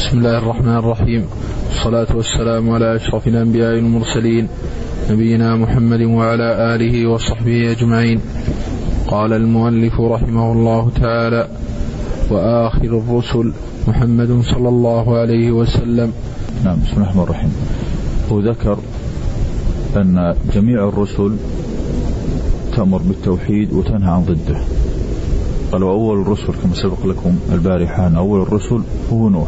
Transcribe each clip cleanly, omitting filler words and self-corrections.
بسم الله الرحمن الرحيم، والصلاة والسلام على أشرف الأنبياء والمرسلين نبينا محمد وعلى آله وصحبه أجمعين. قال المؤلف رحمه الله تعالى: وآخر الرسل محمد صلى الله عليه وسلم. نعم. بسم الله الرحمن الرحيم. وذكر أن جميع الرسل تأمر بالتوحيد وتنهى عن ضده. قال: وأول الرسل كما سبق لكم البارحة أن أول الرسل هو نوح،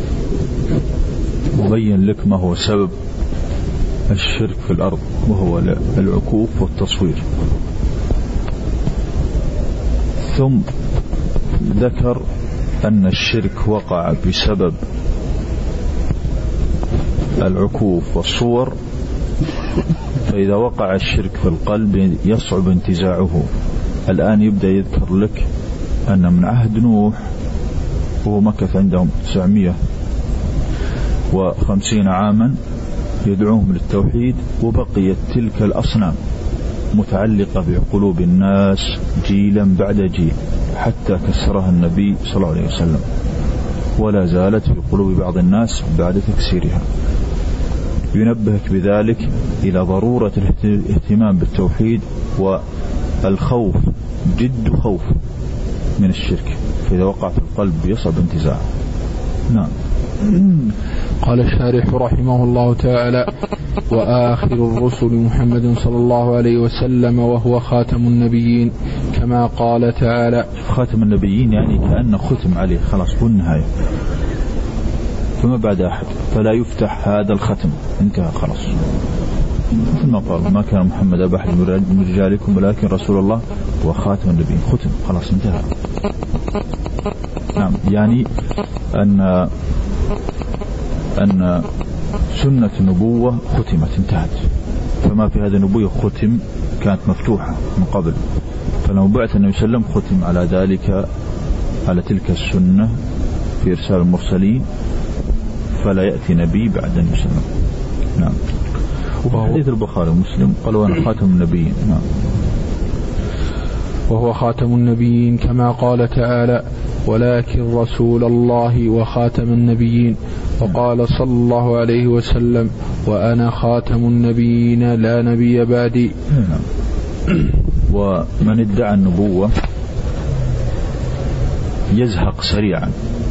مبين لك ما هو سبب الشرك في الأرض، وهو العكوف والتصوير. ثم ذكر أن الشرك وقع بسبب العكوف والصور، فإذا وقع الشرك في القلب يصعب انتزاعه. الآن يبدأ يذكر لك أن من عهد نوح، وهو مكث عندهم 950 عاما يدعوهم للتوحيد، وبقيت تلك الأصنام متعلقة بقلوب الناس جيلا بعد جيل حتى كسرها النبي صلى الله عليه وسلم، ولا زالت في قلوب بعض الناس بعد تكسيرها. ينبهك بذلك إلى ضرورة الاهتمام بالتوحيد والخوف، جد خوف من الشرك، فإذا وقع في القلب يصعب انتزاعه. نعم. قال الشارح رحمه الله تعالى: وآخر الرسل محمد صلى الله عليه وسلم، وهو خاتم النبيين كما قال تعالى. خاتم النبيين يعني كأنه ختم عليه خلاص والنهاية، فما بعد أحد، فلا يفتح هذا الختم، انتهى خلاص. مثل ما قال: ما كان محمد أبا أحد من رجالكم ولكن رسول الله وخاتم النبيين، ختم خلاص انتهى. نعم. يعني أن سنة النبوة ختمت انتهت، فما في هذه النبوة ختم، كانت مفتوحة من قبل، فلما بعث النبي صلى الله عليه وسلم ختم على ذلك، على تلك السنة في إرسال المرسلين، فلا يأتي نبي بعد النبي صلى الله عليه وسلم. نعم. وفي حديث البخاري ومسلم قال: وأنا خاتم النبيين. نعم. وهو خاتم النبيين كما قال تعالى: ولكن رسول الله وخاتم النبيين. وقال صلى الله عليه وسلم: وأنا خاتم النبيين لا نبي بعدي. ومن ادعى النبوة يزهق سريعا،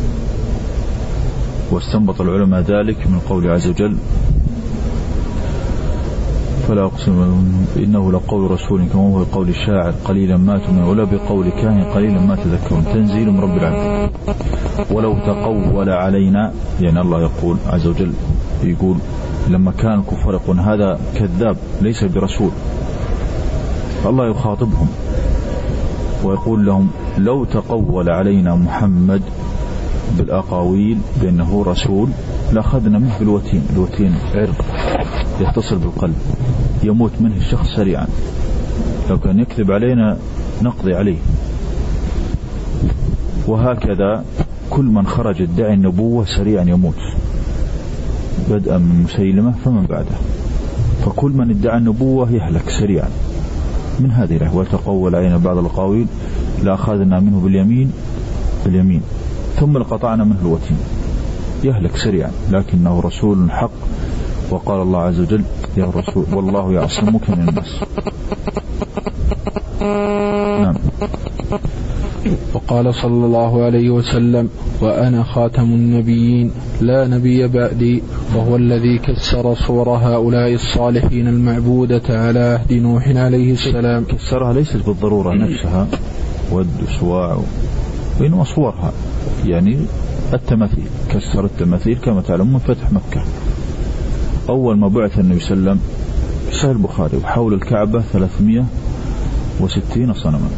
واستنبط العلماء ذلك من قول عز وجل: فلا أقسم إنه لقول رسول كما هو قول الشاعر قليلا ما تؤمنون، ولا بقول كاهن قليلا ما تذكرون، تنزيل من رب العالمين. ولو تقول علينا، يعني الله يقول عز وجل، يقول لما كان الكفار يقول هذا كذاب ليس برسول، فالله يخاطبهم ويقول لهم: لو تقول علينا محمد بالأقاويل بأنه رسول لأخذنا منه بالوتين. الوتين عرق يتصل بالقلب، يموت منه الشخص سريعا، لو كان يكذب علينا نقضي عليه. وهكذا كل من خرج ادعي النبوة سريعا يموت، بدءا من مسيلمة فمن بعده، فكل من ادعى النبوة يهلك سريعا من هذه له. وتقول علينا بعض الأقاويل لأخذنا منه باليمين ثم لقطعنا منه الوتين، يهلك سريعا، لكنه رسول حق. وقال الله عز وجل: يا رسول والله يعصمك من الناس. نعم. وقال صلى الله عليه وسلم: وأنا خاتم النبيين لا نبي بعدي، وهو الذي كسر صور هؤلاء الصالحين المعبودة على عهد نوح عليه السلام. كسرها ليست بالضرورة نفسها ود سواع، وإنما صورها، يعني التماثيل، كسر التماثيل كما تعلمون فتح مكة. أول ما بعث النبي صلى الله عليه وسلم في صحيح البخاري وحول الكعبة 360 صنما،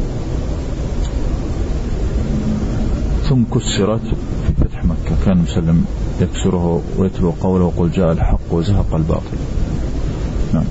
ثم كسرت في فتح مكة. كان مسلم يكسره ويتلو قوله: وقل جاء الحق وزهق الباطل. نعم.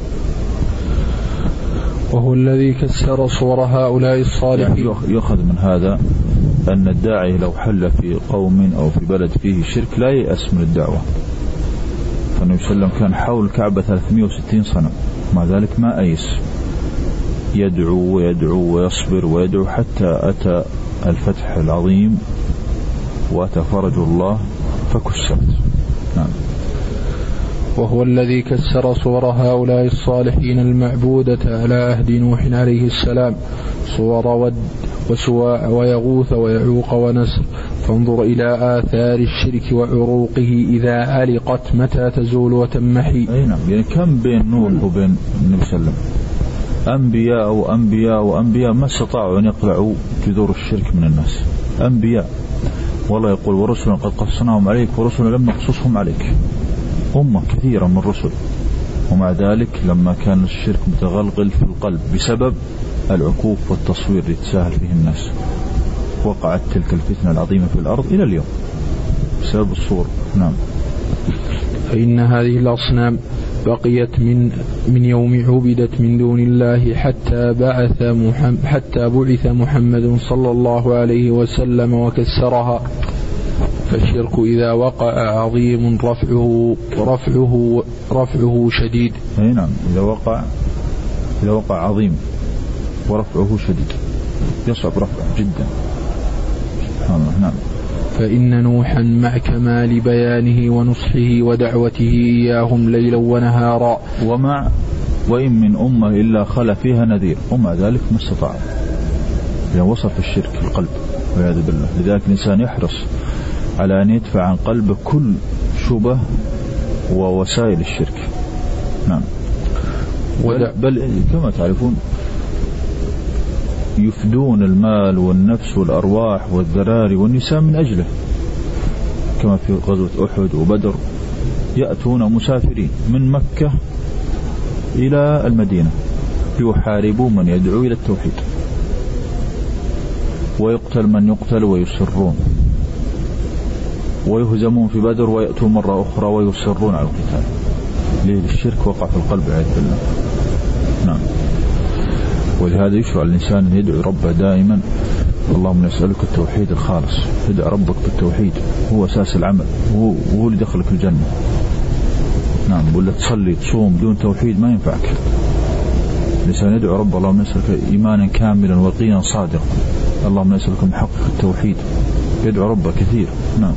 وهو الذي كسر صور هؤلاء الصالحين. يعني يؤخذ من هذا أن الداعي لو حل في قوم أو في بلد فيه شرك لا ييأس من الدعوة. فالنبي صلى الله عليه وسلم كان حول الكعبة 360 صنم، مع ذلك ما أيس، يدعو ويدعو ويصبر ويدعو حتى أتى الفتح العظيم وأتى فرج الله فكسرت. نعم. وهو الذي كسر صور هؤلاء الصالحين المعبودة على عهد نوح عليه السلام، صور ود وسواع ويغوث ويعوق ونسر. فانظر إلى آثار الشرك وعروقه إذا علقت متى تزول وتمحي. أي نعم. يعني كم بين نوح وبين النبي صلى الله عليه وسلم أنبياء وأنبياء وأنبياء ما استطاعوا أن يقلعوا جذور الشرك من الناس. أنبياء والله يقول ورسلا قد قصناهم عليك ورسلا لم نقصصهم عليك. أمة كثيرة من الرسل، ومع ذلك لما كان الشرك متغلغل في القلب بسبب العكوف والتصوير يتساهل فيه الناس، وقعت تلك الفتنة العظيمة في الأرض إلى اليوم بسبب الصور. نعم. فإن هذه الأصنام بقيت من يوم عبدت من دون الله حتى بعث محمد صلى الله عليه وسلم وكسرها. فالشرك إذا وقع عظيم رفعه شديد. أي نعم. إذا وقع عظيم ورفعه شديد، يصعب رفعه جدا. نعم. فإن نوحا مع كمال بيانه ونصحه ودعوته إياهم ليلا ونهارا وإن من أمة إلا خلا فيها نذير، ومع ذلك ما استطاع، لأن وصل في الشرك في القلب والعياذ بالله. لذلك الإنسان يحرص على أن يدفع عن قلبه كل شبه ووسائل الشرك. نعم. بل كما تعرفون يفدون المال والنفس والأرواح والذراري والنساء من أجله، كما في غزوة أحد وبدر. يأتون مسافرين من مكة إلى المدينة ليحاربوا من يدعو إلى التوحيد، ويقتل من يقتل ويصرون، ويهزمون في بدر ويأتون مرة أخرى ويصرون على القتال. ليه؟ الشرك وقع في القلب والعياذ بالله. نعم. ولهذا يشرع الإنسان أن يدعو ربه دائما: اللهم نسألك التوحيد الخالص. ادعو ربك بالتوحيد، هو أساس العمل، وهو اللي دخلك الجنة. نعم. ولا تصلي تصوم دون توحيد ما ينفعك. الإنسان يدعو ربه: اللهم نسألك إيمانا كاملا ويقينا صادقا. اللهم نسألك محقق التوحيد. يدعو ربه كثير. نعم.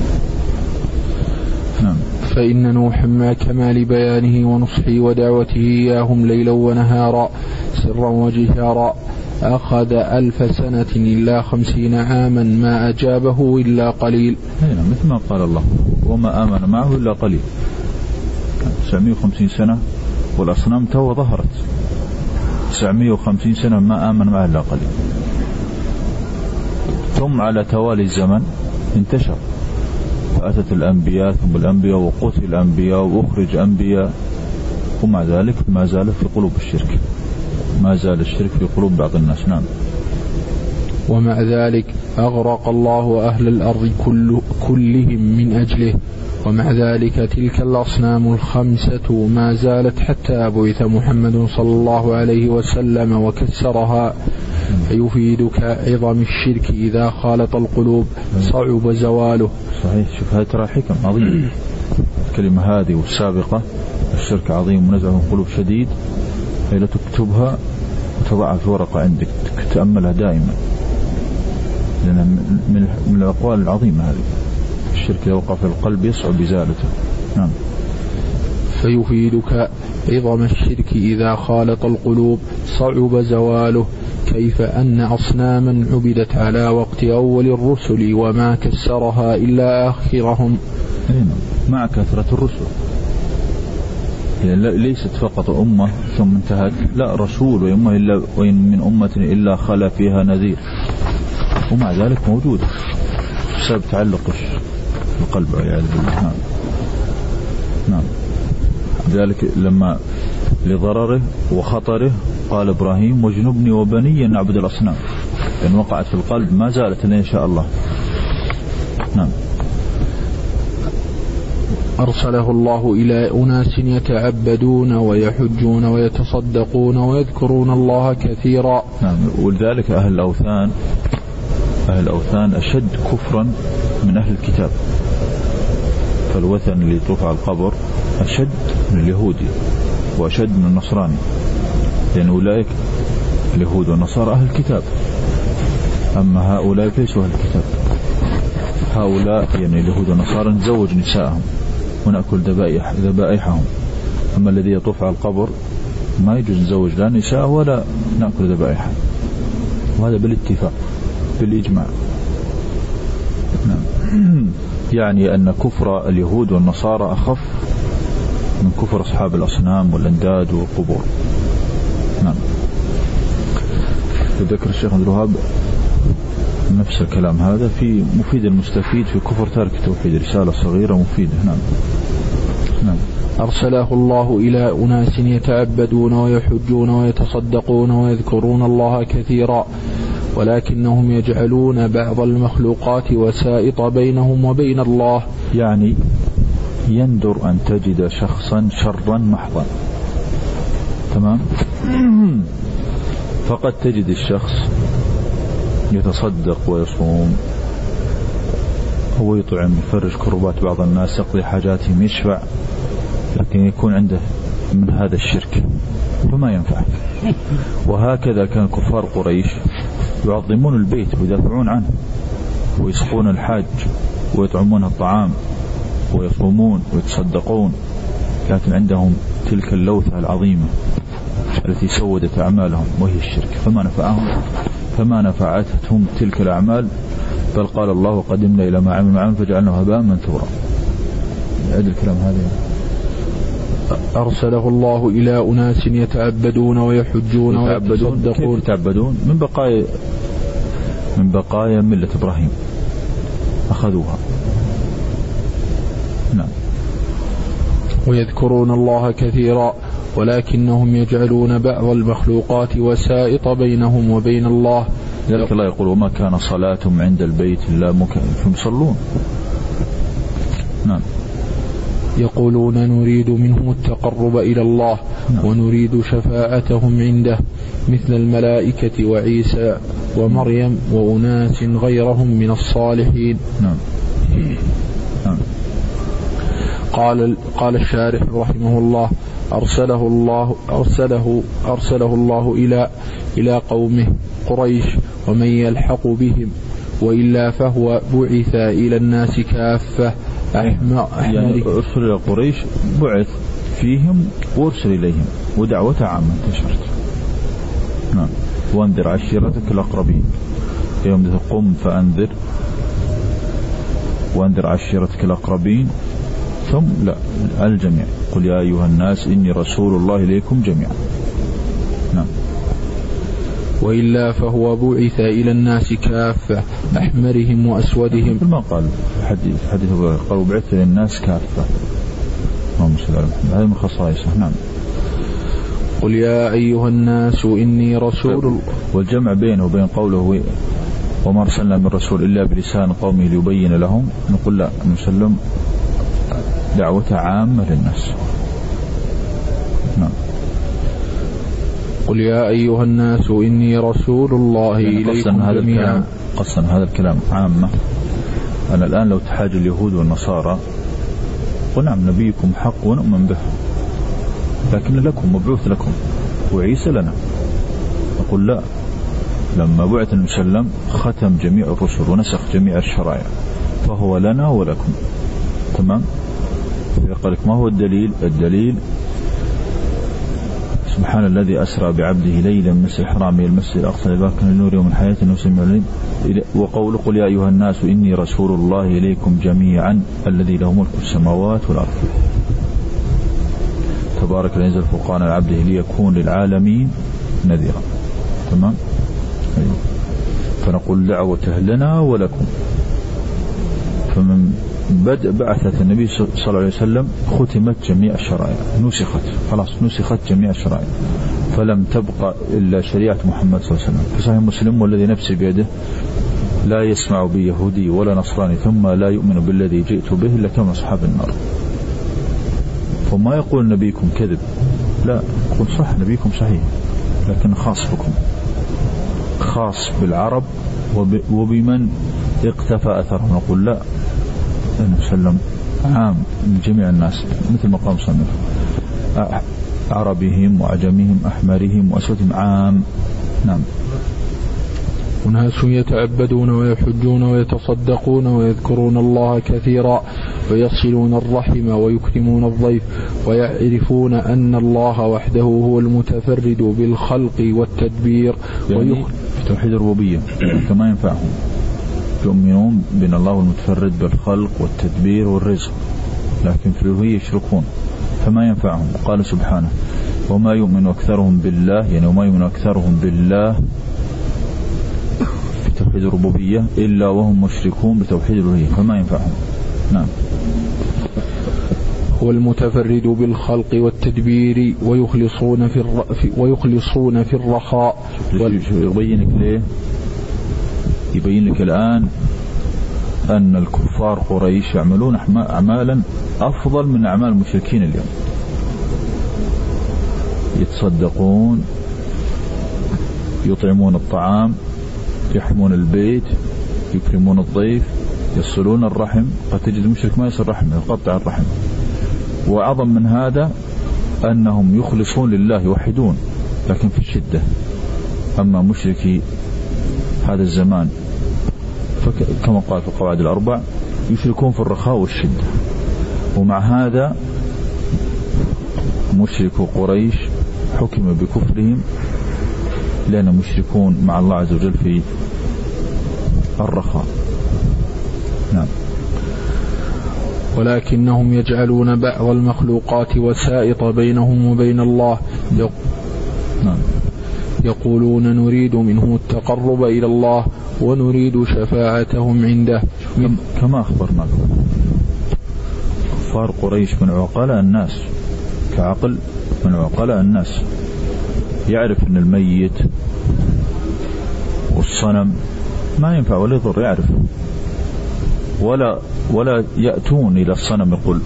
نعم. فإن نوحا مع كمال بيانه ونصحه ودعوته إياهم ليلا ونهارا سرا وجهارا أخذ 1000 سنة إلا 50 عاما ما أجابه إلا قليل. هنا مثل ما قال الله: وما آمن معه إلا قليل. 950 سنة والأصنام تو ظهرت. 950 سنة ما آمن معه إلا قليل. ثم على توالي الزمن انتشر، فأتت الأنبياء ثم الأنبياء وقتل الأنبياء وأخرج أنبياء، ومع ذلك ما زال في قلوب الشرك، ما زال الشرك في قلوب بعض الناس. نعم. ومع ذلك أغرق الله أهل الأرض كلهم من أجله، ومع ذلك تلك الأصنام الخمسة ما زالت حتى بعث محمد صلى الله عليه وسلم وكسرها. فيفيدك عظم الشرك إذا خالط القلوب صعب زواله. صحيح. شوف هذه ترى حكم عظيمة الكلمة هذه والسابقة: الشرك عظيم ونزعه من القلوب شديد. هي لا تكتبها وتضعها في ورقة عندك تأملها دائما، لأن من الأقوال العظيمة هذه. الشرك إذا وقع في القلب يصعب إزالته. نعم. فيفيدك عظم الشرك إذا خالط القلوب صعب زواله، كيف أن أصناما عبدت على وقت أول الرسل وما كسرها إلا آخرهم. مع كثرة الرسل، يعني ليست فقط أمة ثم انتهت، لا، رسول وإن من أمة إلا خلا فيها نذير، ومع ذلك موجود بسبب تعلق القلب والعياذ بالله. نعم. نعم. ذلك لما لضرره وخطره قال إبراهيم: واجنبني وبني أن نعبد الأصنام. لأن وقعت في القلب ما زالت إن شاء الله. نعم. أرسله الله إلى أناس يتعبدون ويحجون ويتصدقون ويذكرون الله كثيرا. نعم. ولذلك أهل الأوثان أشد كفرا من أهل الكتاب. فالوثن اللي يطوف على القبر أشد من اليهودي وأشد من النصراني، لأن أولئك اليهود والنصارى أهل الكتاب، أما هؤلاء ليسوا أهل الكتاب. هؤلاء يعني اليهود والنصارى نتزوج نساءهم ونأكل ذبائحهم، أما الذي يطوف على القبر ما يجوز نزوج لا نساء ولا نأكل ذبائحه، وهذا بالاتفاق بالإجماع. يعني أن كفر اليهود والنصارى أخف من كفر أصحاب الأصنام والأنداد والقبور. نعم. ذكر الشيخ عبد الوهاب نفس الكلام هذا في مفيد المستفيد في كفر تارك التوحيد، رسالة صغيرة مفيدة. نعم. أرسله الله إلى أناس يتعبدون ويحجون ويتصدقون ويذكرون الله كثيرا، ولكنهم يجعلون بعض المخلوقات وسائط بينهم وبين الله. يعني يندر أن تجد شخصا شرا محضا، تمام، فقد تجد الشخص يتصدق ويصوم هو يطعم يفرج كربات بعض الناس يقضي حاجاتهم يشفع، لكن يكون عنده من هذا الشرك فما ينفع. وهكذا كان كفار قريش يعظمون البيت ويدافعون عنه ويسقون الحاج ويطعمون الطعام ويصومون ويتصدقون، لكن عندهم تلك اللوثة العظيمة التي سودت أعمالهم وهي الشرك، فما نفعتهم تلك الأعمال، بل قال الله وقدمنا إلى ما عملوا فجعلناه هباء منثورا. عد الكلام هذا. أرسله الله إلى أناس يتعبدون ويحجون ويتصدقون. يتعبدون من بقايا ملة إبراهيم أخذوها. نعم. ويذكرون الله كثيرا، ولكنهم يجعلون بعض المخلوقات وسائط بينهم وبين الله. ذلك الله يقول وما كان صلاتهم عند البيت إلا فهم يصلون. نعم. يقولون نريد منهم التقرب إلى الله ونريد شفاعتهم عنده مثل الملائكة وعيسى ومريم وأناس غيرهم من الصالحين. قال الشارح رحمه الله أرسله الله إلى قومه قريش ومن يلحق بهم، وإلا فهو بعث إلى الناس كافة. يعني أرسل إلى قريش بعث فيهم وأرسل إليهم ودعوة عامة انتشرت. نعم. وانذر عشيرتك الأقربين يوم قم فأنذر وانذر عشيرتك الأقربين ثم لا الجميع قل يا أيها الناس إني رسول الله إليكم جميعا. نعم. وإلا فهو بعث إلى الناس كافة أحمرهم وأسودهم. ما قال حديث قالوا بعث إلى الناس كافة. هذا من خصائصه. نعم. قل يا أيها الناس إني رسول. والجمع بينه وبين قوله وما أرسلنا من رسول إلا بلسان قومه ليبين لهم، نقول لا نسلم دعوة عامة للناس. نعم. قل يا أيها الناس إني رسول الله إليكم جميعا. قصا هذا الكلام عامة. أنا الآن لو تحاج اليهود والنصارى ونعم نبيكم حق ونؤمن به، لكن لكم مبعوث لكم وعيسى لنا، أقول لا، لما بعث المسلم ختم جميع الرسل ونسخ جميع الشرائع فهو لنا ولكم. تمام. يقول لك ما هو الدليل سبحان الذي أسرى بعبده ليلا من المسجد الحرام إلى المسجد الأقصى الذي باركنا لنوره من حياة وسمع وقول قل يا أيها الناس إني رسول الله إليكم جميعا الذي له ملك السماوات والأرض تبارك الذي أنزل الفرقان على عبده ليكون للعالمين نذيرا. تمام. فنقول دعوته لنا ولكم. فمن بدء بعثة النبي صلى الله عليه وسلم ختمت جميع الشرائع، نسخت جميع الشرائع، فلم تبقى إلا شريعة محمد صلى الله عليه وسلم. في صحيح مسلم والذي نفسي بيده لا يسمع بي يهودي ولا نصراني ثم لا يؤمن بالذي جئت به إلا كما أصحاب النار. فما يقول نبيكم كذب، لا، يقول صح نبيكم صحيح، لكن خاص بكم، خاص بالعرب وبمن اقتفى أثرهم. نقول لا، نسلم عام لجميع الناس مثل ما قام صنف عربهم وعجمهم أحمرهم وأسودهم عام. نعم. أناس يتعبدون ويحجون ويتصدقون ويذكرون الله كثيرا ويصلون الرحم ويكرمون الضيف ويعرفون أن الله وحده هو المتفرد بالخلق والتدبير. يعني في توحيد الربوبية كما ينفعهم، يؤمنون بأن الله المتفرد بالخلق والتدبير والرزق، لكن في الألوهية يشركون فما ينفعهم. قال سبحانه وما يؤمن أكثرهم بالله، يعني وما يؤمن أكثرهم بالله في توحيد الربوبية إلا وهم مشركون بتوحيد الألوهية فما ينفعهم. نعم. هو المتفرد بالخلق والتدبير ويخلصون في الرخاء. يبين لك ليه؟ يبين لك الآن أن الكفار قريش يعملون أعمالا أفضل من أعمال المشركين اليوم. يتصدقون، يطعمون الطعام، يحمون البيت، يكرمون الضيف، يصلون الرحم. قد تجد المشرك ما يصل رحمه، يقطع الرحم. وأعظم من هذا أنهم يخلصون لله، يوحدون لكن في الشدة. أما مشركي هذا الزمان كما قال في القواعد الأربع يشركون في الرخاء والشدة. ومع هذا مشركو قريش حكم بكفرهم لأنهم مشركون مع الله عز وجل في الرخاء. نعم. ولكنهم يجعلون بعض المخلوقات وسائط بينهم وبين الله. نعم. يقولون نريد منه التقرب إلى الله ونريد شفاعتهم عنده. كما أخبرناكم كفار قريش من عقلاء الناس، كعقل من عقلاء الناس، يعرف أن الميت والصنم ما ينفع ولا يضر، يعرف. ولا يأتون إلى الصنم يقول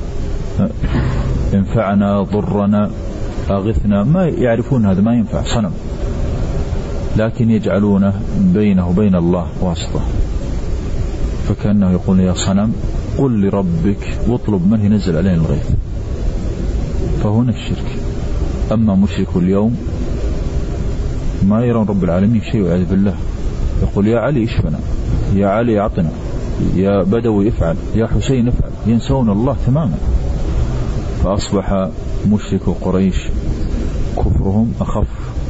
انفعنا ضرنا أغثنا، ما يعرفون هذا ما ينفع صنم، لكن يجعلونه بينه وبين الله واسطة. فكأنه يقول يا صنم قل لربك واطلب من ينزل علينا الغيث. فهنا الشرك. أما مشرك اليوم ما يرون رب العالمين شيء والعياذ بالله، يقول يا علي اشفنا، يا علي اعطنا، يا بدوي افعل، يا حسين افعل، ينسون الله تماما. فأصبح مشرك قريش كفرهم أخف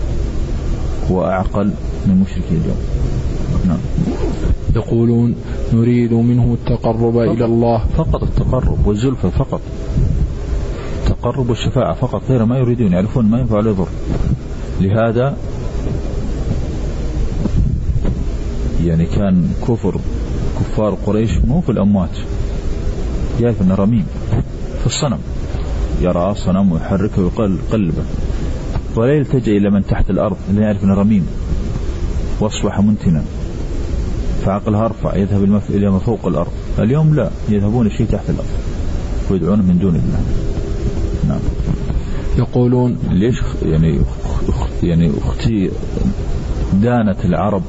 وأعقل من مشركي اليوم. نعم. يقولون نريد منه التقرب إلى الله، فقط التقرب والزلفة، فقط التقرب والشفاعة فقط، غير ما يريدون، يعرفون ما ينفع ولا يضر. لهذا يعني كان كفار قريش مو في الأموات، يعرف أنه رميم في الصنم، يرى صنم ويحركه ويقلبه، ولا يلتجئ إلى من تحت الأرض اللي يعرف أنه رميم واصبح منتنا، فعقلها أرفع يذهب إلى ما فوق الأرض. اليوم لا، يذهبون شيء تحت الأرض ويدعون من دون الله. نعم. يقولون ليش يعني أختي دانت العرب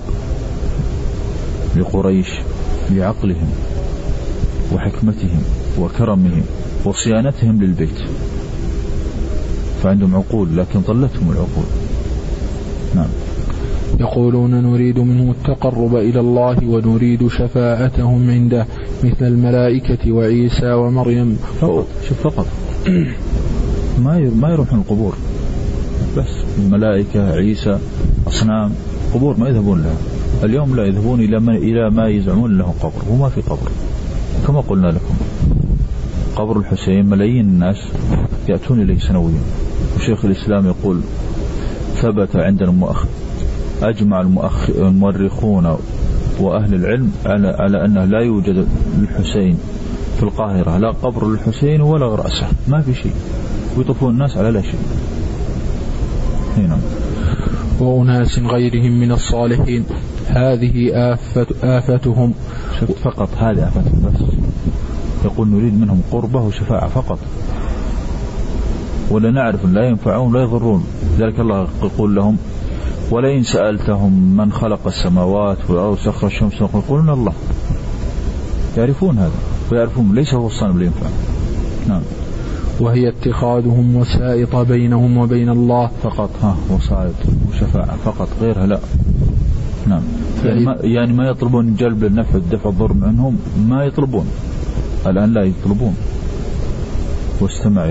لقريش لعقلهم وحكمتهم وكرمهم وصيانتهم للبيت، فعندهم عقول لكن ضلتهم العقول. نعم. يقولون نريد منه التقرب إلى الله ونريد شفاعتهم عنده مثل الملائكة وعيسى ومريم. فقط شوف، فقط ما يروحون القبور، بس الملائكة عيسى أصنام قبور ما يذهبون لها. اليوم لا، يذهبون إلى ما يزعمون له قبر، وما في قبر. كما قلنا لكم قبر الحسين ملايين الناس يأتون إليه سنويا، وشيخ الإسلام يقول ثبت عندنا أجمع المؤرخون وأهل العلم على أنه لا يوجد للحسين في القاهرة لا قبر للحسين ولا رأسه، ما في شيء، ويطوفون الناس على لا شيء. هنا. وأناس غيرهم من الصالحين هذه آفتهم. فقط هذه آفتهم بس. يقول نريد منهم قربة وشفاعة فقط، ولا نعرف لا ينفعون لا يضرون. ذلك الله يقول لهم ولئن سألتهم من خلق السماوات والأرض سخر الشمس يقولون الله. يعرفون هذا ويعرفون ليس هو الصنم اللي ينفع. نعم. وهي اتخاذهم وسائط بينهم وبين الله فقط، وسائط وشفاعة فقط، غيرها لا. نعم. يعني ما يطلبون جلب النفع ودفع الضر عنهم، ما يطلبون الآن، لا يطلبون. واستمع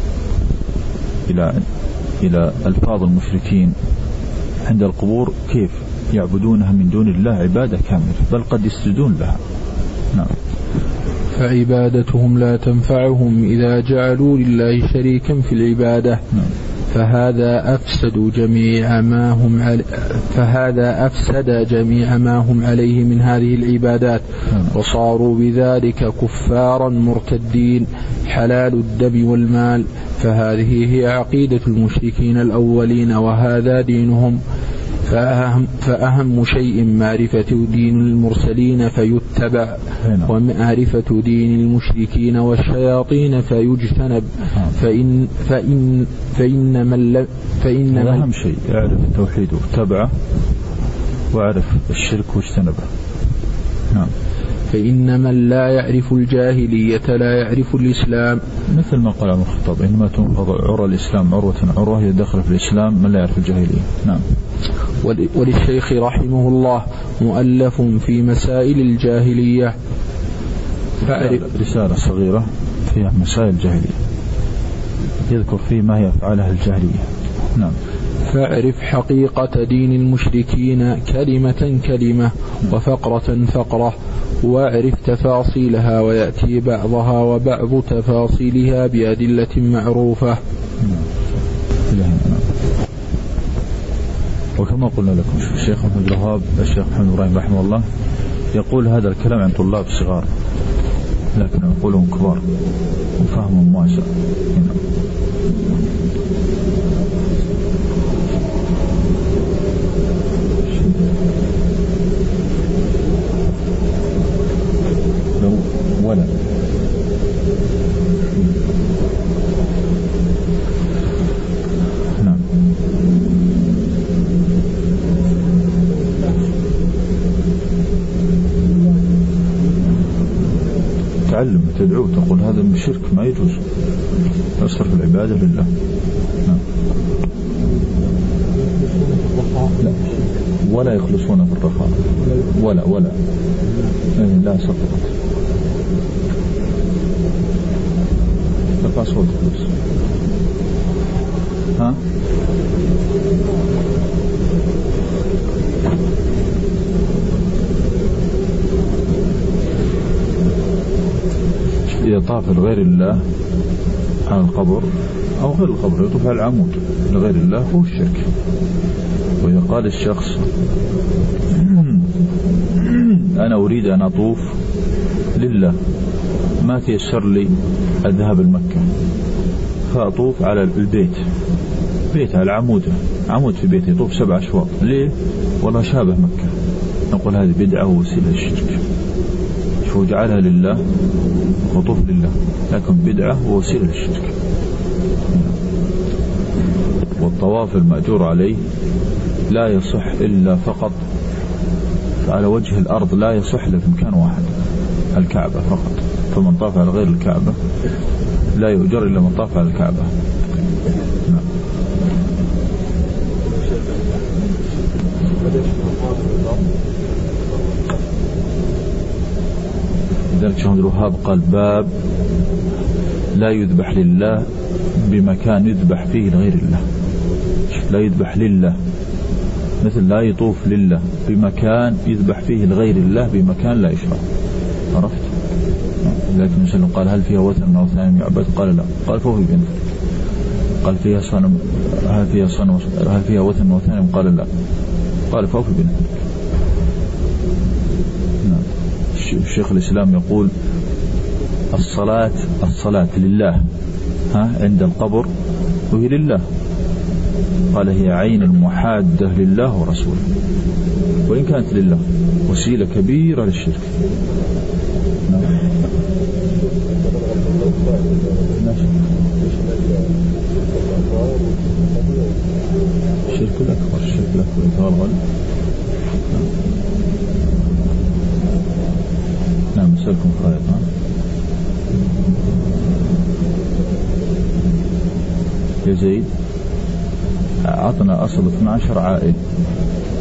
إلى ألفاظ المشركين عند القبور كيف يعبدونها من دون الله عبادة كاملة، بل قد يسجدون لها. نعم. فعبادتهم لا تنفعهم إذا جعلوا لله شريكا في العبادة. نعم. فهذا أفسد جميع ما هم عليه من هذه العبادات، وصاروا بذلك كفارا مرتدين حلال الدم والمال. فهذه هي عقيدة المشركين الأولين، وهذا دينهم. فأهم شيء معرفة دين المرسلين فيتبع، ومعرفة دين المشركين والشياطين فيجتنب. فإن أهم شيء يعرف التوحيد واتبعه، وعرف الشرك واجتنبه. نعم. فإن من لا يعرف الجاهلية لا يعرف الإسلام، مثل ما قال الخطاب: إنما تنقض عرى الإسلام عروة يدخل في الإسلام من لا يعرف الجاهلية. نعم. وللشيخ رحمه الله مؤلف في مسائل الجاهلية، رسالة صغيرة فيها مسائل الجاهلية، يذكر فيه ما هي أفعال أهل الجاهلية. نعم. فاعرف حقيقة دين المشركين كلمة كلمة وفقرة فقرة، واعرف تفاصيلها، ويأتي بعضها وبعض تفاصيلها بأدلة معروفة. وكما قلنا لكم الشيخ محمد الوهاب، الشيخ محمد إبراهيم رحمه الله يقول هذا الكلام عن طلاب صغار، لكن يقولهم كبار وفهمهم واسع. ولا نعم. تعلم تدعو تقول هذا من الشرك ما يجوز، يصرف العبادة لله. نعم. لا، ولا يخلصون في الرخاء، ولا لا سقطت تقاس والتقاس. ها إذا طاف لغير الله على القبر أو غير القبر، يطوف على العمود لغير الله هو الشرك. وإذا قال الشخص أنا أريد أن أطوف لله، ما تيسر لي الذهاب المكة، فأطوف على البيت، بيت على عمود في بيتي، يطوف 7 أشواط. ليه؟ والله شابه مكة. نقول هذه بدعة ووسيلة الشرك. شو جعلها لله وطوف لله، لكن بدعة ووسيلة للشرك. والطواف المأجور عليه لا يصح إلا فقط على وجه الأرض، لا يصح إلا في مكان واحد، الكعبة فقط. فمن طاف على غير الكعبة لا يؤجر إلا من طاف على الكعبة. لذلك شيخ الوهاب قال باب لا يذبح لله بمكان يذبح فيه لغير الله. لا يذبح لله، مثل لا يطوف لله بمكان يذبح فيه لغير الله بمكان لا يشرع. عرفت؟ لكن مثلا قال هل فيها وثن من أوثان يعبد؟ قال لا. قال فهو بين. قال فيها صنم، هل فيها وثن من أوثان؟ قال لا. قال فهو بين. الشيخ الإسلام يقول الصلاة لله عند القبر وهي لله. قال هي عين المحادة لله ورسوله، وإن كانت لله وسيلة كبيرة للشرك. الشرك الأكبر يتغلغل. نعم. مسألكم خير. يا زيد، عطنا أصل 12 عائل